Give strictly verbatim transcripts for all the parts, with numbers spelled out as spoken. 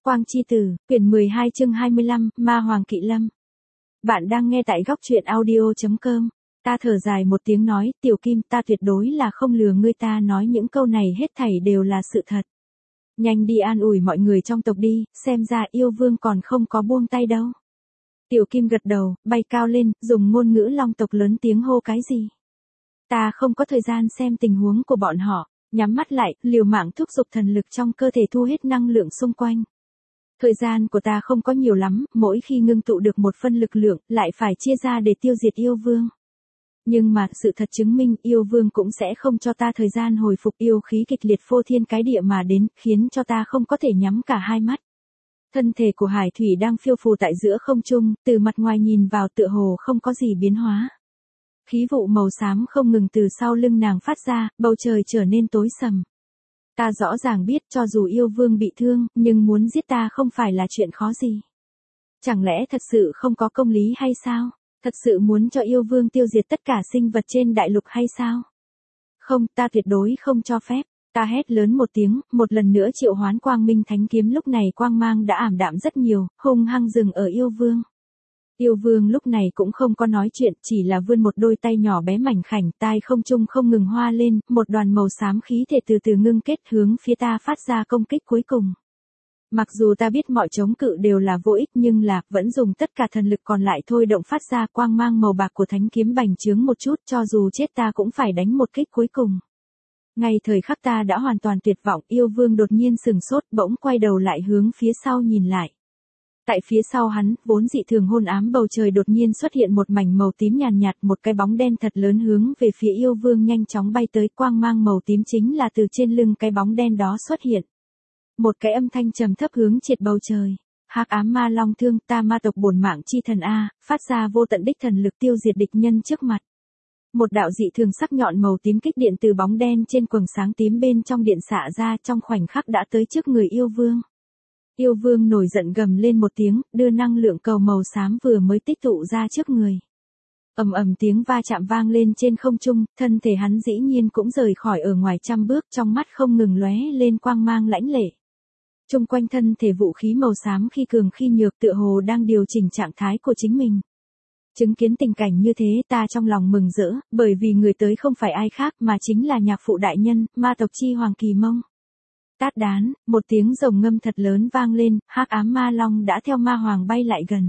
Quang Chi Tử, quyển mười hai chương hai mươi lăm, Ma Hoàng Kỵ Lâm. Bạn đang nghe tại góc truyện audio chấm com. Ta thở dài một tiếng nói, Tiểu Kim, ta tuyệt đối là không lừa ngươi, ta nói những câu này hết thảy đều là sự thật. Nhanh đi an ủi mọi người trong tộc đi, xem ra yêu vương còn không có buông tay đâu. Tiểu Kim gật đầu, bay cao lên, dùng ngôn ngữ long tộc lớn tiếng hô cái gì. Ta không có thời gian xem tình huống của bọn họ, nhắm mắt lại, liều mạng thúc giục thần lực trong cơ thể thu hết năng lượng xung quanh. Thời gian của ta không có nhiều lắm, mỗi khi ngưng tụ được một phân lực lượng, lại phải chia ra để tiêu diệt yêu vương. Nhưng mà, sự thật chứng minh, yêu vương cũng sẽ không cho ta thời gian hồi phục, yêu khí kịch liệt phô thiên cái địa mà đến, khiến cho ta không có thể nhắm cả hai mắt. Thân thể của Hải Thủy đang phiêu phù tại giữa không trung, từ mặt ngoài nhìn vào tựa hồ không có gì biến hóa. Khí vụ màu xám không ngừng từ sau lưng nàng phát ra, bầu trời trở nên tối sầm. Ta rõ ràng biết cho dù yêu vương bị thương, nhưng muốn giết ta không phải là chuyện khó gì. Chẳng lẽ thật sự không có công lý hay sao? Thật sự muốn cho yêu vương tiêu diệt tất cả sinh vật trên đại lục hay sao? Không, ta tuyệt đối không cho phép. Ta hét lớn một tiếng, một lần nữa triệu hoán quang minh thánh kiếm, lúc này quang mang đã ảm đạm rất nhiều, hung hăng dừng ở yêu vương. Yêu vương lúc này cũng không có nói chuyện, chỉ là vươn một đôi tay nhỏ bé mảnh khảnh, tai không trung không ngừng hoa lên, một đoàn màu xám khí thể từ từ ngưng kết hướng phía ta phát ra công kích cuối cùng. Mặc dù ta biết mọi chống cự đều là vô ích, nhưng là, vẫn dùng tất cả thần lực còn lại thôi động phát ra quang mang màu bạc của thánh kiếm bành trướng một chút, cho dù chết ta cũng phải đánh một kích cuối cùng. Ngay thời khắc ta đã hoàn toàn tuyệt vọng, yêu vương đột nhiên sừng sốt, bỗng quay đầu lại hướng phía sau nhìn lại. Tại phía sau hắn, vốn dị thường hôn ám bầu trời đột nhiên xuất hiện một mảnh màu tím nhàn nhạt, một cái bóng đen thật lớn hướng về phía yêu vương nhanh chóng bay tới, quang mang màu tím chính là từ trên lưng cái bóng đen đó xuất hiện. Một cái âm thanh trầm thấp hướng triệt bầu trời. Hắc ám ma long thương, ta ma tộc bổn mạng chi thần A, phát ra vô tận đích thần lực tiêu diệt địch nhân trước mặt. Một đạo dị thường sắc nhọn màu tím kích điện từ bóng đen trên quầng sáng tím bên trong điện xạ ra, trong khoảnh khắc đã tới trước người yêu vương. Yêu vương nổi giận gầm lên một tiếng, đưa năng lượng cầu màu xám vừa mới tích tụ ra trước người. Ầm ầm tiếng va chạm vang lên trên không trung, thân thể hắn dĩ nhiên cũng rời khỏi ở ngoài trăm bước, trong mắt không ngừng lóe lên quang mang lãnh lệ. Trung quanh thân thể vũ khí màu xám khi cường khi nhược, tựa hồ đang điều chỉnh trạng thái của chính mình. Chứng kiến tình cảnh như thế, ta trong lòng mừng rỡ, bởi vì người tới không phải ai khác mà chính là nhạc phụ đại nhân, ma tộc chi hoàng Kỳ Mông. Tát đán, một tiếng rồng ngâm thật lớn vang lên, hắc ám ma long đã theo ma hoàng bay lại gần.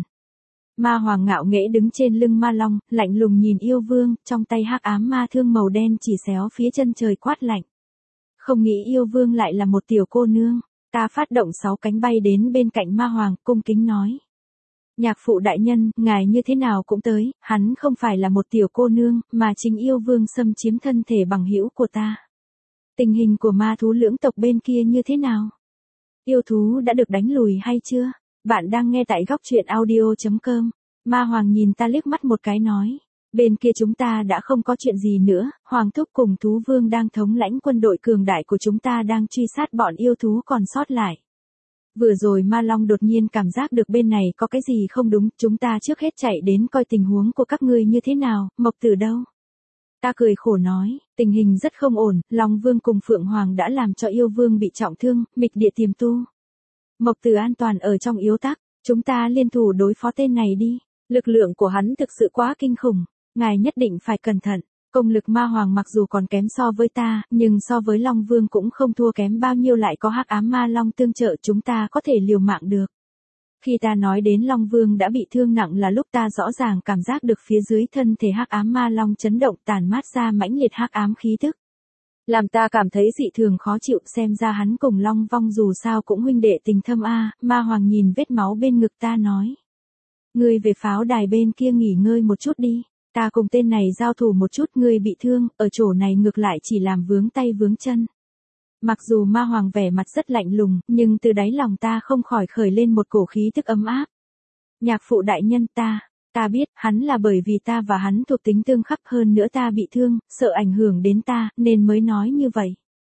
Ma hoàng ngạo nghễ đứng trên lưng ma long, lạnh lùng nhìn yêu vương, trong tay hắc ám ma thương màu đen chỉ xéo phía chân trời quát lạnh. Không nghĩ yêu vương lại là một tiểu cô nương, ta phát động sáu cánh bay đến bên cạnh ma hoàng, cung kính nói. Nhạc phụ đại nhân, ngài như thế nào cũng tới, hắn không phải là một tiểu cô nương, mà chính yêu vương xâm chiếm thân thể bằng hữu của ta. Tình hình của ma thú lưỡng tộc bên kia như thế nào? Yêu thú đã được đánh lùi hay chưa? Bạn đang nghe tại góc truyện audio chấm com. Ma hoàng nhìn ta liếc mắt một cái nói. Bên kia chúng ta đã không có chuyện gì nữa, hoàng thúc cùng thú vương đang thống lãnh quân đội cường đại của chúng ta đang truy sát bọn yêu thú còn sót lại. Vừa rồi ma long đột nhiên cảm giác được bên này có cái gì không đúng, chúng ta trước hết chạy đến coi tình huống của các ngươi như thế nào, Mộc Tử đâu? Ta cười khổ nói, tình hình rất không ổn, Long Vương cùng Phượng Hoàng đã làm cho yêu vương bị trọng thương, mịch địa tiềm tu. Mộc Tử an toàn ở trong yếu tắc, chúng ta liên thủ đối phó tên này đi, lực lượng của hắn thực sự quá kinh khủng, ngài nhất định phải cẩn thận. Công lực ma hoàng mặc dù còn kém so với ta, nhưng so với Long Vương cũng không thua kém bao nhiêu, lại có hắc ám ma long tương trợ, chúng ta có thể liều mạng được. Khi ta nói đến Long Vương đã bị thương nặng là lúc ta rõ ràng cảm giác được phía dưới thân thể hắc ám ma long chấn động, tàn mát ra mãnh liệt hắc ám khí tức. Làm ta cảm thấy dị thường khó chịu, xem ra hắn cùng Long Vong dù sao cũng huynh đệ tình thâm a. Ma hoàng nhìn vết máu bên ngực ta nói. Ngươi về pháo đài bên kia nghỉ ngơi một chút đi. Ta cùng tên này giao thủ một chút, ngươi bị thương, ở chỗ này ngược lại chỉ làm vướng tay vướng chân. Mặc dù ma hoàng vẻ mặt rất lạnh lùng, nhưng từ đáy lòng ta không khỏi khởi lên một cổ khí tức ấm áp. Nhạc phụ đại nhân ta, ta biết, hắn là bởi vì ta và hắn thuộc tính tương khắc, hơn nữa ta bị thương, sợ ảnh hưởng đến ta, nên mới nói như vậy.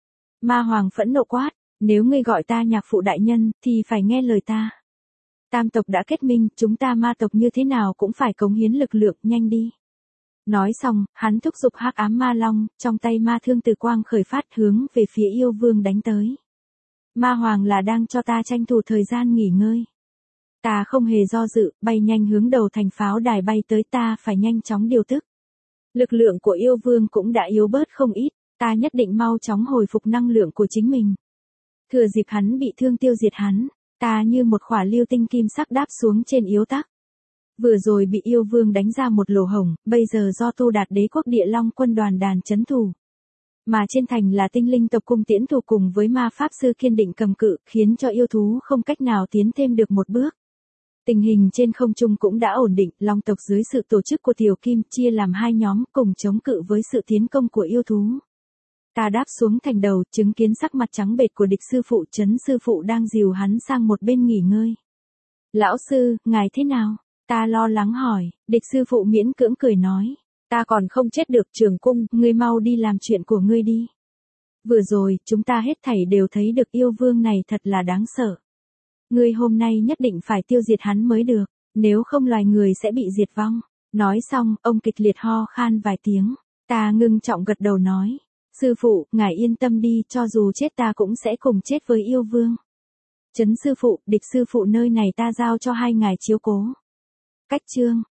Ma hoàng phẫn nộ quát, nếu ngươi gọi ta nhạc phụ đại nhân, thì phải nghe lời ta. Tam tộc đã kết minh, chúng ta ma tộc như thế nào cũng phải cống hiến lực lượng, nhanh đi. Nói xong, hắn thúc giục hắc ám ma long, trong tay ma thương từ quang khởi phát hướng về phía yêu vương đánh tới. Ma Hoàng là đang cho ta tranh thủ thời gian nghỉ ngơi. Ta không hề do dự, bay nhanh hướng đầu thành pháo đài bay tới, ta phải nhanh chóng điều tức. Lực lượng của yêu vương cũng đã yếu bớt không ít, ta nhất định mau chóng hồi phục năng lượng của chính mình. Thừa dịp hắn bị thương tiêu diệt hắn, ta như một khỏa lưu tinh kim sắc đáp xuống trên yếu tắc. Vừa rồi bị yêu vương đánh ra một lỗ hổng, bây giờ do Tu Đạt Đế quốc Địa Long quân đoàn đàn chấn thủ. Mà trên thành là tinh linh tộc cung tiễn thủ cùng với ma pháp sư kiên định cầm cự, khiến cho yêu thú không cách nào tiến thêm được một bước. Tình hình trên không trung cũng đã ổn định, Long tộc dưới sự tổ chức của Tiểu Kim chia làm hai nhóm cùng chống cự với sự tiến công của yêu thú. Ta đáp xuống thành đầu, chứng kiến sắc mặt trắng bệch của địch sư phụ, Trấn sư phụ đang dìu hắn sang một bên nghỉ ngơi. Lão sư, ngài thế nào? Ta lo lắng hỏi, địch sư phụ miễn cưỡng cười nói. Ta còn không chết được, Trường Cung, ngươi mau đi làm chuyện của ngươi đi. Vừa rồi, chúng ta hết thảy đều thấy được yêu vương này thật là đáng sợ. Ngươi hôm nay nhất định phải tiêu diệt hắn mới được, nếu không loài người sẽ bị diệt vong. Nói xong, ông kịch liệt ho khan vài tiếng. Ta ngưng trọng gật đầu nói. Sư phụ, ngài yên tâm đi, cho dù chết ta cũng sẽ cùng chết với yêu vương. Trấn sư phụ, địch sư phụ nơi này ta giao cho hai ngài chiếu cố. Cách chương.